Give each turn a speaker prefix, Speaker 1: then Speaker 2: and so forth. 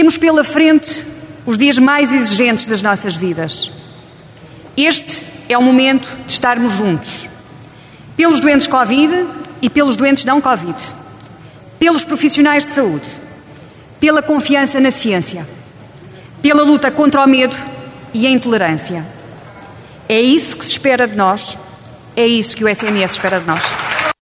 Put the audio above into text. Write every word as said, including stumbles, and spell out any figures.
Speaker 1: Temos pela frente os dias mais exigentes das nossas vidas. Este é o momento de estarmos juntos. Pelos doentes Covid e pelos doentes não Covid. Pelos profissionais de saúde. Pela confiança na ciência. Pela luta contra o medo e a intolerância. É isso que se espera de nós. É isso que o S N S espera de nós.